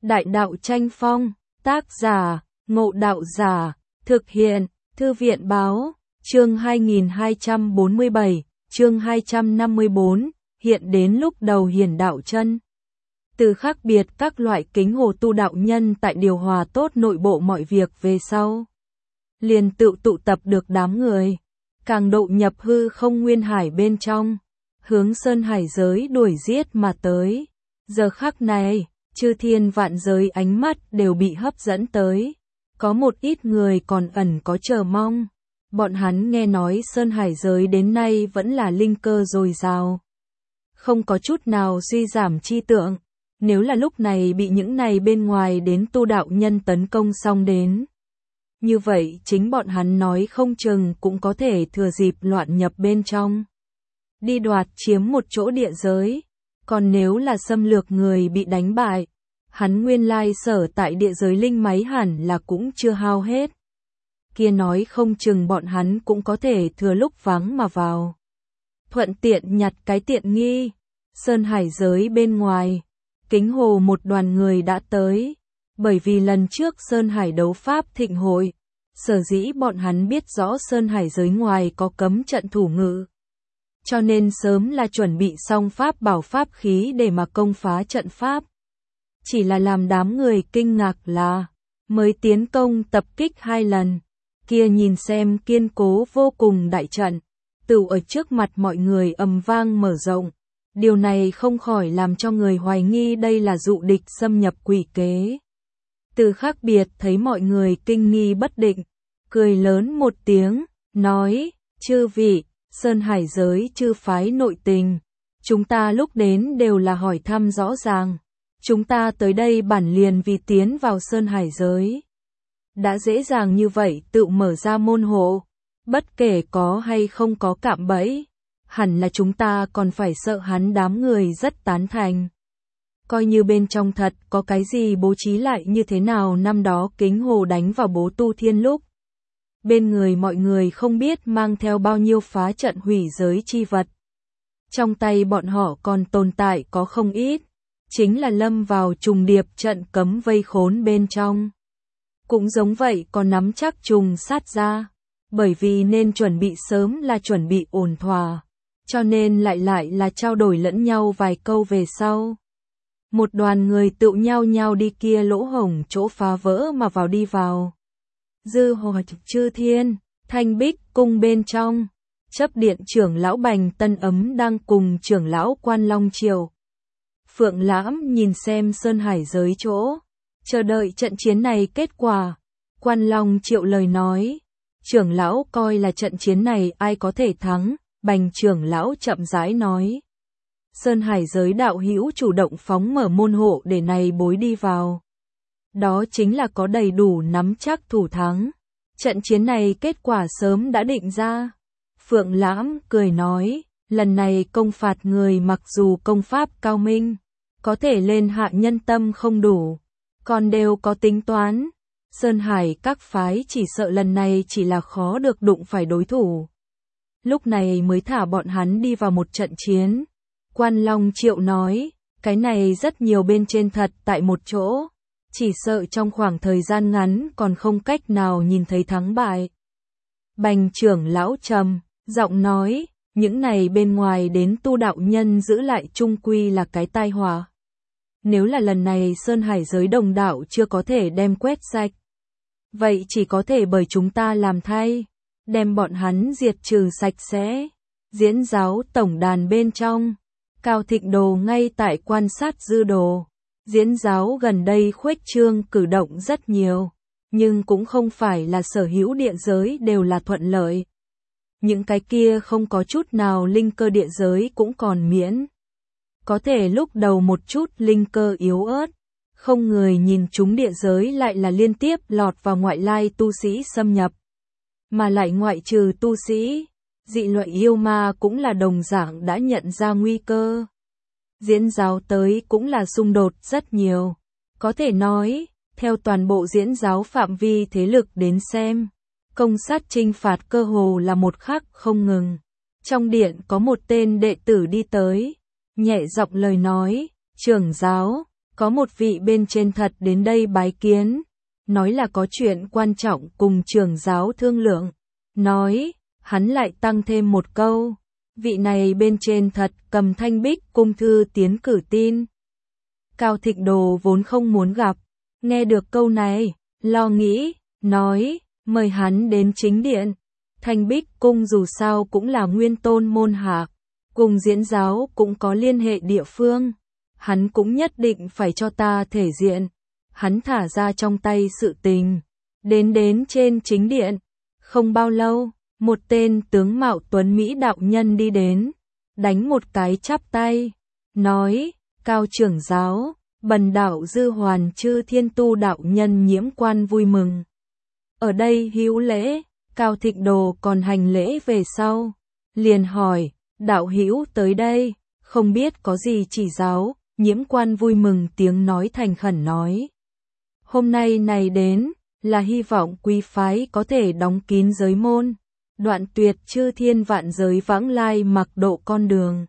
Đại đạo tranh phong, tác giả, Ngộ Đạo Giả, thực hiện, Thư viện báo, chương 2247, chương 254, hiện đến lúc đầu hiển đạo chân. Từ khác biệt các loại kính hồ tu đạo nhân tại điều hòa tốt nội bộ mọi việc về sau. Liền tụ tập được đám người, càng độ nhập hư không nguyên hải bên trong, hướng sơn hải giới đuổi giết mà tới. Giờ khắc này, chư thiên vạn giới ánh mắt đều bị hấp dẫn tới. Có một ít người còn ẩn có chờ mong. Bọn hắn nghe nói sơn hải giới đến nay vẫn là linh cơ dồi dào, không có chút nào suy giảm chi tượng. Nếu là lúc này bị những này bên ngoài đến tu đạo nhân tấn công xong đến, như vậy chính bọn hắn nói không chừng cũng có thể thừa dịp loạn nhập bên trong, đi đoạt chiếm một chỗ địa giới. Còn nếu là xâm lược người bị đánh bại, hắn nguyên lai sở tại địa giới linh máy hẳn là cũng chưa hao hết. Kia nói không chừng bọn hắn cũng có thể thừa lúc vắng mà vào, thuận tiện nhặt cái tiện nghi. Sơn hải giới bên ngoài, kính hồ một đoàn người đã tới. Bởi vì lần trước Sơn Hải đấu pháp thịnh hội, sở dĩ bọn hắn biết rõ Sơn Hải giới ngoài có cấm trận thủ ngự, cho nên sớm là chuẩn bị xong pháp bảo pháp khí để mà công phá trận pháp. Chỉ là làm đám người kinh ngạc là, mới tiến công tập kích 2 lần, kia nhìn xem kiên cố vô cùng đại trận, tựu ở trước mặt mọi người ầm vang mở rộng. Điều này không khỏi làm cho người hoài nghi đây là dụ địch xâm nhập quỷ kế. Từ khác biệt thấy mọi người kinh nghi bất định, cười lớn một tiếng, nói, chư vị, Sơn Hải giới chư phái nội tình, chúng ta lúc đến đều là hỏi thăm rõ ràng. Chúng ta tới đây bản liền vì tiến vào Sơn Hải giới. Đã dễ dàng như vậy tự mở ra môn hộ, bất kể có hay không có cạm bẫy, hẳn là chúng ta còn phải sợ hắn. Đám người rất tán thành. Coi như bên trong thật có cái gì bố trí lại như thế nào năm đó kính hồ đánh vào Bố Tu Thiên lúc. Bên người mọi người không biết mang theo bao nhiêu phá trận hủy giới chi vật. Trong tay bọn họ còn tồn tại có không ít, chính là lâm vào trùng điệp trận cấm vây khốn bên trong. Cũng giống vậy còn nắm chắc trùng sát ra, bởi vì nên chuẩn bị sớm là chuẩn bị ổn thỏa, cho nên lại là trao đổi lẫn nhau vài câu về sau. Một đoàn người tựu nhau nhau đi kia lỗ hổng chỗ phá vỡ mà vào đi vào. Dư Hòa Chư Thiên, Thanh Bích cung bên trong, chấp điện trưởng lão Bành Tân Ấm đang cùng trưởng lão Quan Long Triều Phượng Lãm nhìn xem Sơn Hải giới chỗ, chờ đợi trận chiến này kết quả. Quan Long Triệu lời nói, trưởng lão coi là trận chiến này ai có thể thắng. Bành trưởng lão chậm rãi nói, Sơn Hải giới đạo hữu chủ động phóng mở môn hộ để này bối đi vào, đó chính là có đầy đủ nắm chắc thủ thắng. Trận chiến này kết quả sớm đã định ra. Phượng Lãm cười nói, lần này công phạt người mặc dù công pháp cao minh, có thể lên hạ nhân tâm không đủ, còn đều có tính toán. Sơn Hải các phái chỉ sợ lần này chỉ là khó được đụng phải đối thủ. Lúc này mới thả bọn hắn đi vào một trận chiến. Quan Long Triệu nói, cái này rất nhiều bên trên thật tại một chỗ, chỉ sợ trong khoảng thời gian ngắn còn không cách nào nhìn thấy thắng bại. Bành trưởng lão trầm giọng nói, những này bên ngoài đến tu đạo nhân giữ lại chung quy là cái tai họa. Nếu là lần này Sơn Hải giới đồng đạo chưa có thể đem quét sạch, vậy chỉ có thể bởi chúng ta làm thay, đem bọn hắn diệt trừ sạch sẽ. Diễn giáo tổng đàn bên trong, Cao Thịnh Đồ ngay tại quan sát dư đồ. Diễn giáo gần đây khuếch trương cử động rất nhiều, nhưng cũng không phải là sở hữu địa giới đều là thuận lợi. Những cái kia không có chút nào linh cơ địa giới cũng còn miễn. Có thể lúc đầu một chút linh cơ yếu ớt, không người nhìn chúng địa giới lại là liên tiếp lọt vào ngoại lai tu sĩ xâm nhập. Mà lại ngoại trừ tu sĩ, dị loại yêu ma cũng là đồng dạng đã nhận ra nguy cơ. Diễn giáo tới cũng là xung đột rất nhiều. Có thể nói, theo toàn bộ diễn giáo phạm vi thế lực đến xem, công sát chinh phạt cơ hồ là một khắc không ngừng. Trong điện có một tên đệ tử đi tới, nhẹ giọng lời nói, trưởng giáo, có một vị bên trên thật đến đây bái kiến, nói là có chuyện quan trọng cùng trưởng giáo thương lượng. Nói, hắn lại tăng thêm một câu, vị này bên trên thật cầm Thanh Bích cung thư tiến cử tin. Cao Thịnh Đồ vốn không muốn gặp, nghe được câu này, lo nghĩ, nói, mời hắn đến chính điện. Thanh Bích cung dù sao cũng là nguyên tôn môn hạ, cùng diễn giáo cũng có liên hệ địa phương, hắn cũng nhất định phải cho ta thể diện. Hắn thả ra trong tay sự tình, đến trên chính điện. Không bao lâu, một tên tướng mạo tuấn Mỹ đạo nhân đi đến, đánh một cái chắp tay, nói, Cao trưởng giáo, bần đạo Dư Hoàn Chư Thiên Tu đạo nhân Nhiễm Quan vui mừng. Ở đây hữu lễ, Cao Thịnh Đồ còn hành lễ về sau, liền hỏi, đạo hữu tới đây, không biết có gì chỉ giáo. Nhiễm Quan vui mừng tiếng nói thành khẩn nói, hôm nay này đến, là hy vọng quý phái có thể đóng kín giới môn, đoạn tuyệt chư thiên vạn giới vãng lai mặc độ con đường.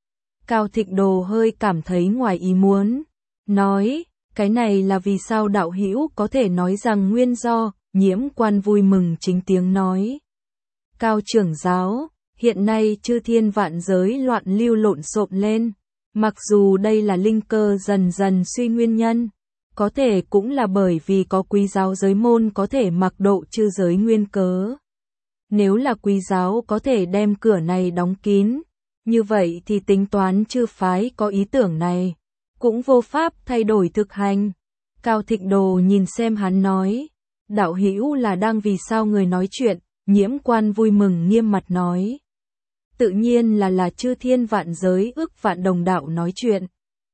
Cao Thịnh Đồ hơi cảm thấy ngoài ý muốn, nói, cái này là vì sao đạo hữu có thể nói rằng nguyên do. Nhiễm Quan vui mừng chính tiếng nói, Cao trưởng giáo, hiện nay chư thiên vạn giới loạn lưu lộn xộn lên, mặc dù đây là linh cơ dần dần suy nguyên nhân, có thể cũng là bởi vì có quý giáo giới môn có thể mặc độ chư giới nguyên cớ. Nếu là quý giáo có thể đem cửa này đóng kín, như vậy thì tính toán chư phái có ý tưởng này, cũng vô pháp thay đổi thực hành. Cao Thịnh Đồ nhìn xem hắn nói, đạo hữu là đang vì sao người nói chuyện. Nhiễm Quan vui mừng nghiêm mặt nói, tự nhiên là chư thiên vạn giới ước vạn đồng đạo nói chuyện.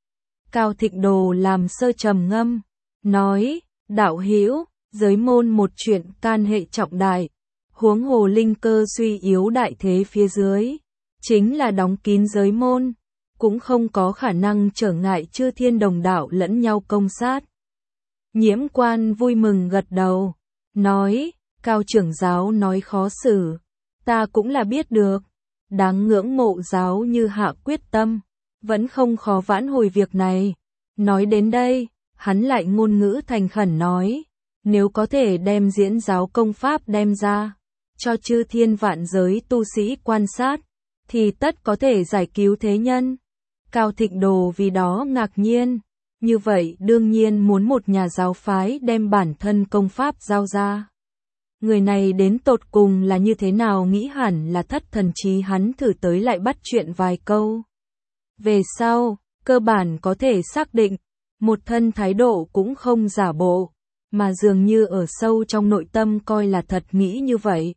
Cao Thịnh Đồ làm sơ trầm ngâm, nói, đạo hữu, giới môn một chuyện can hệ trọng đại, huống hồ linh cơ suy yếu đại thế phía dưới, chính là đóng kín giới môn, cũng không có khả năng trở ngại chư thiên đồng đạo lẫn nhau công sát. Nhiễm Quan vui mừng gật đầu, nói, Cao trưởng giáo nói khó xử, ta cũng là biết được, đáng ngưỡng mộ giáo như hạ quyết tâm, vẫn không khó vãn hồi việc này. Nói đến đây, hắn lại ngôn ngữ thành khẩn nói, nếu có thể đem diễn giáo công pháp đem ra, cho chư thiên vạn giới tu sĩ quan sát, thì tất có thể giải cứu thế nhân. Cao Thịnh Đồ vì đó ngạc nhiên, như vậy đương nhiên muốn một nhà giáo phái đem bản thân công pháp giao ra. Người này đến tột cùng là như thế nào nghĩ hẳn là thất thần trí hắn thử tới lại bắt chuyện vài câu. Về sau, cơ bản có thể xác định, một thân thái độ cũng không giả bộ, mà dường như ở sâu trong nội tâm coi là thật nghĩ như vậy.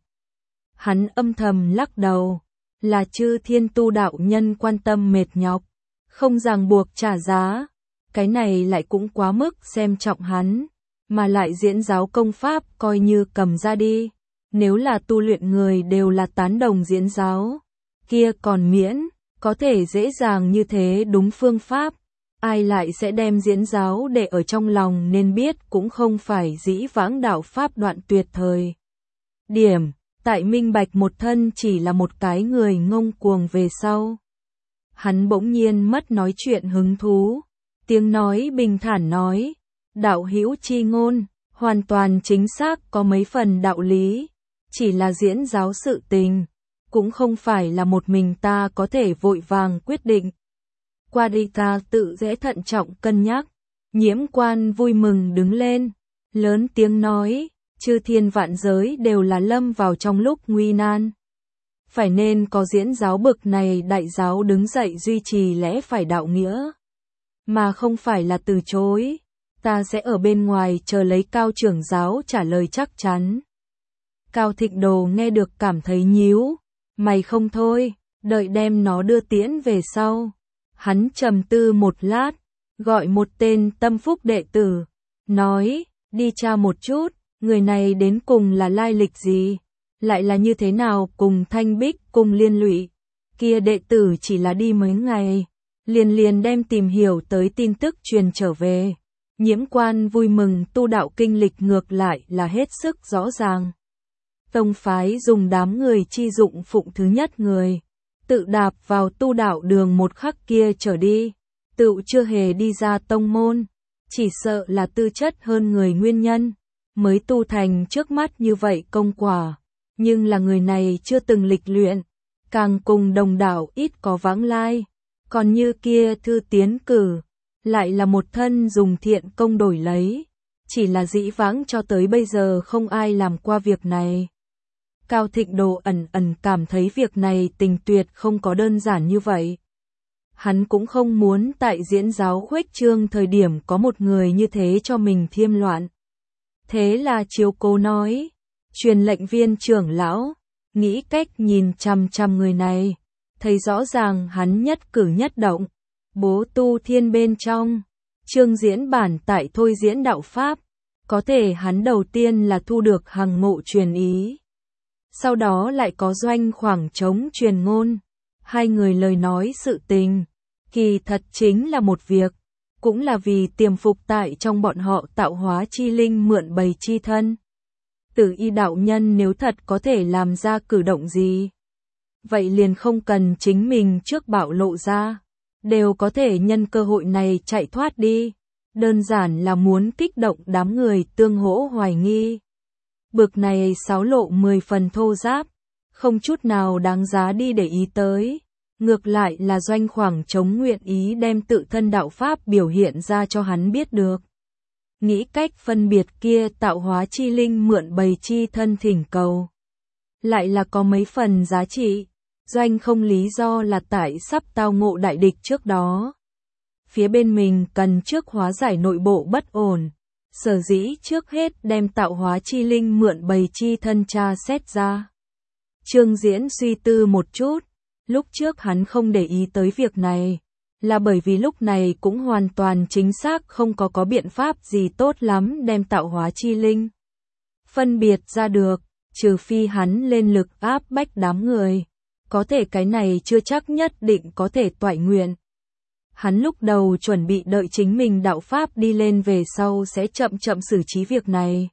Hắn âm thầm lắc đầu, là chư thiên tu đạo nhân quan tâm mệt nhọc, không ràng buộc trả giá, cái này lại cũng quá mức xem trọng hắn, mà lại diễn giáo công pháp coi như cầm ra đi, nếu là tu luyện người đều là tán đồng diễn giáo, kia còn miễn, có thể dễ dàng như thế đúng phương pháp, ai lại sẽ đem diễn giáo để ở trong lòng nên biết cũng không phải dĩ vãng đạo pháp đoạn tuyệt thời. Điểm, tại minh bạch một thân chỉ là một cái người ngông cuồng về sau. Hắn bỗng nhiên mất nói chuyện hứng thú, tiếng nói bình thản nói, đạo hữu chi ngôn, hoàn toàn chính xác có mấy phần đạo lý, chỉ là diễn giáo sự tình, cũng không phải là một mình ta có thể vội vàng quyết định. Qua đi ta tự dễ thận trọng cân nhắc. Nhiễm Quan vui mừng đứng lên, lớn tiếng nói, chư thiên vạn giới đều là lâm vào trong lúc nguy nan. Phải nên có diễn giáo bực này đại giáo đứng dậy duy trì lẽ phải đạo nghĩa, mà không phải là từ chối. Ta sẽ ở bên ngoài chờ lấy Cao trưởng giáo trả lời chắc chắn. Cao Thịnh Đồ nghe được cảm thấy nhíu mày không thôi, đợi đem nó đưa tiễn về sau. Hắn trầm tư một lát, gọi một tên tâm phúc đệ tử, nói, đi tra một chút, người này đến cùng là lai lịch gì, lại là như thế nào cùng Thanh Bích cùng liên lụy. Kia đệ tử chỉ là đi mấy ngày, liền đem tìm hiểu tới tin tức truyền trở về. Nhiễm Quan vui mừng tu đạo kinh lịch ngược lại là hết sức rõ ràng. Tông phái dùng đám người chi dụng phụng thứ nhất người, tự đạp vào tu đạo đường một khắc kia trở đi, tựu chưa hề đi ra tông môn, chỉ sợ là tư chất hơn người nguyên nhân, mới tu thành trước mắt như vậy công quả, nhưng là người này chưa từng lịch luyện, càng cùng đồng đạo ít có vãng lai, còn như kia thư tiến cử, lại là một thân dùng thiện công đổi lấy, chỉ là dĩ vãng cho tới bây giờ không ai làm qua việc này. Cao Thịnh Đồ ẩn ẩn cảm thấy việc này tình tuyệt không có đơn giản như vậy. Hắn cũng không muốn tại diễn giáo khuếch trương thời điểm có một người như thế cho mình thiêm loạn. Thế là chiếu cố nói, truyền lệnh viên trưởng lão, nghĩ cách nhìn chằm chằm người này, thấy rõ ràng hắn nhất cử nhất động, bố tu thiên bên trong, chương diễn bản tại thôi diễn đạo Pháp, có thể hắn đầu tiên là thu được hằng ngộ truyền ý. Sau đó lại có Doanh khoảng trống truyền ngôn, hai người lời nói sự tình, kỳ thật chính là một việc, cũng là vì tiềm phục tại trong bọn họ tạo hóa chi linh mượn bày chi thân. Tử Y đạo nhân nếu thật có thể làm ra cử động gì, vậy liền không cần chính mình trước bạo lộ ra, đều có thể nhân cơ hội này chạy thoát đi, đơn giản là muốn kích động đám người tương hỗ hoài nghi. Bực này xáo lộ 10 phần thô giáp, không chút nào đáng giá đi để ý tới. Ngược lại là Doanh khoảng trống nguyện ý đem tự thân đạo Pháp biểu hiện ra cho hắn biết được. Nghĩ cách phân biệt kia tạo hóa chi linh mượn bày chi thân thỉnh cầu. Lại là có mấy phần giá trị, Doanh không lý do là tại sắp tao ngộ đại địch trước đó. Phía bên mình cần trước hóa giải nội bộ bất ổn, sở dĩ trước hết đem tạo hóa chi linh mượn bày chi thân tra xét ra. Trương Diễn suy tư một chút, lúc trước hắn không để ý tới việc này, là bởi vì lúc này cũng hoàn toàn chính xác không có biện pháp gì tốt lắm đem tạo hóa chi linh phân biệt ra được, trừ phi hắn lên lực áp bách đám người, có thể cái này chưa chắc nhất định có thể toại nguyện. Hắn lúc đầu chuẩn bị đợi chính mình đạo Pháp đi lên về sau sẽ chậm chậm xử trí việc này.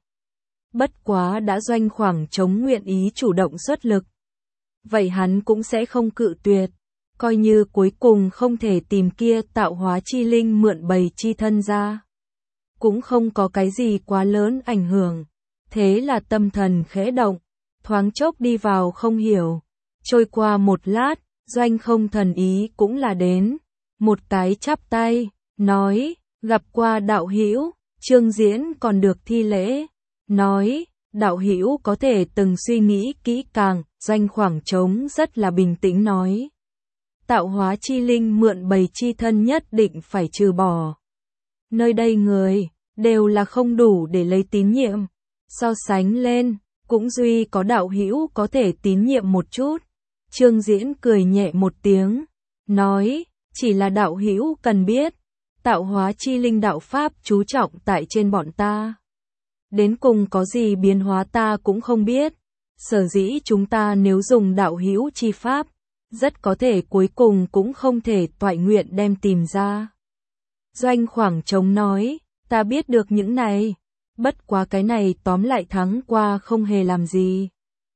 Bất quá đã Doanh khoảng trống nguyện ý chủ động xuất lực, vậy hắn cũng sẽ không cự tuyệt, coi như cuối cùng không thể tìm kia tạo hóa chi linh mượn bày chi thân ra. Cũng không có cái gì quá lớn ảnh hưởng, thế là tâm thần khẽ động, thoáng chốc đi vào không hiểu. Trôi qua một lát, Doanh không thần ý cũng là đến, một cái chắp tay, nói, gặp qua đạo hữu. Trương Diễn còn được thi lễ, nói, đạo hữu có thể từng suy nghĩ kỹ càng. Doanh khoảng trống rất là bình tĩnh nói, tạo hóa chi linh mượn bày chi thân nhất định phải trừ bỏ. Nơi đây người đều là không đủ để lấy tín nhiệm, so sánh lên, cũng duy có đạo hữu có thể tín nhiệm một chút. Trương Diễn cười nhẹ một tiếng, nói, chỉ là đạo hữu cần biết, tạo hóa chi linh đạo Pháp chú trọng tại trên bọn ta. Đến cùng có gì biến hóa ta cũng không biết, sở dĩ chúng ta nếu dùng đạo hữu chi Pháp, rất có thể cuối cùng cũng không thể toại nguyện đem tìm ra. Doanh khoảng trống nói, ta biết được những này, bất quá cái này tóm lại tháng qua không hề làm gì.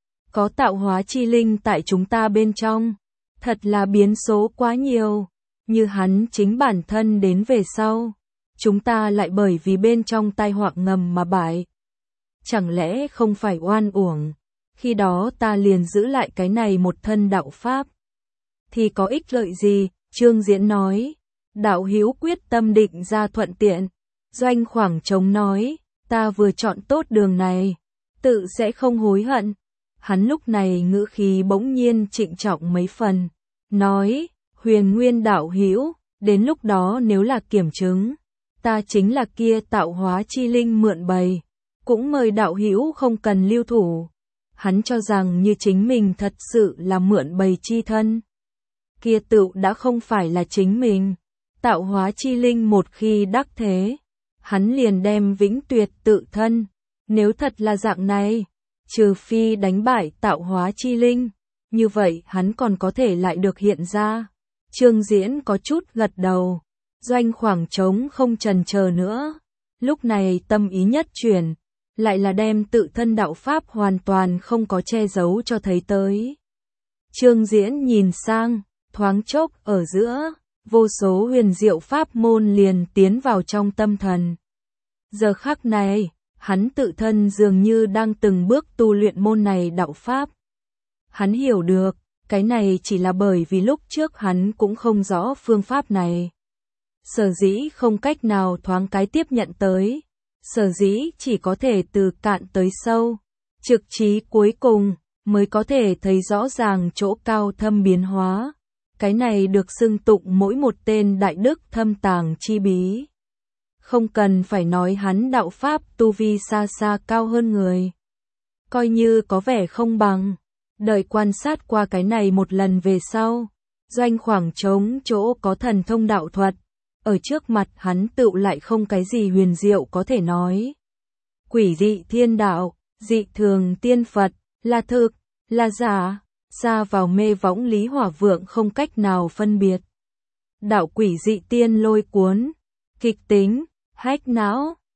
Có tạo hóa chi linh tại chúng ta bên trong, thật là biến số quá nhiều, như hắn chính bản thân đến về sau, chúng ta lại bởi vì bên trong tai họa ngầm mà bại. Chẳng lẽ không phải oan uổng, khi đó ta liền giữ lại cái này một thân đạo Pháp, thì có ích lợi gì? Trương Diễn nói, đạo hữu quyết tâm định ra thuận tiện. Doanh khoảng trống nói, ta vừa chọn tốt đường này, tự sẽ không hối hận. Hắn lúc này ngữ khí bỗng nhiên trịnh trọng mấy phần, nói, Huyền Nguyên đạo hữu, đến lúc đó nếu là kiểm chứng, ta chính là kia tạo hóa chi linh mượn bày, cũng mời đạo hữu không cần lưu thủ. Hắn cho rằng như chính mình thật sự là mượn bày chi thân, kia tựu đã không phải là chính mình. Tạo hóa chi linh một khi đắc thế, hắn liền đem vĩnh tuyệt tự thân. Nếu thật là dạng này, trừ phi đánh bại tạo hóa chi linh, như vậy hắn còn có thể lại được hiện ra. Trương Diễn có chút gật đầu, Doanh khoảng trống không chần chờ nữa, lúc này tâm ý nhất chuyển, lại là đem tự thân đạo Pháp hoàn toàn không có che giấu cho thấy tới. Trương Diễn nhìn sang, thoáng chốc ở giữa, vô số huyền diệu pháp môn liền tiến vào trong tâm thần. Giờ khắc này, hắn tự thân dường như đang từng bước tu luyện môn này đạo pháp. Hắn hiểu được, cái này chỉ là bởi vì lúc trước hắn cũng không rõ phương pháp này. Sở dĩ không cách nào thoáng cái tiếp nhận tới, sở dĩ chỉ có thể từ cạn tới sâu, trực trí cuối cùng, mới có thể thấy rõ ràng chỗ cao thâm biến hóa. Cái này được xưng tụng mỗi một tên đại đức thâm tàng chi bí. Không cần phải nói hắn đạo pháp tu vi xa xa cao hơn người. Coi như có vẻ không bằng, đợi quan sát qua cái này một lần về sau, doanh khoảng trống chỗ có thần thông đạo thuật, ở trước mặt hắn tựu lại không cái gì huyền diệu có thể nói. Quỷ dị thiên đạo, dị thường tiên Phật, là thực, là giả, xa vào mê võng Lý Hỏa Vượng không cách nào phân biệt. Đạo quỷ dị tiên lôi cuốn, kịch tính, hách não,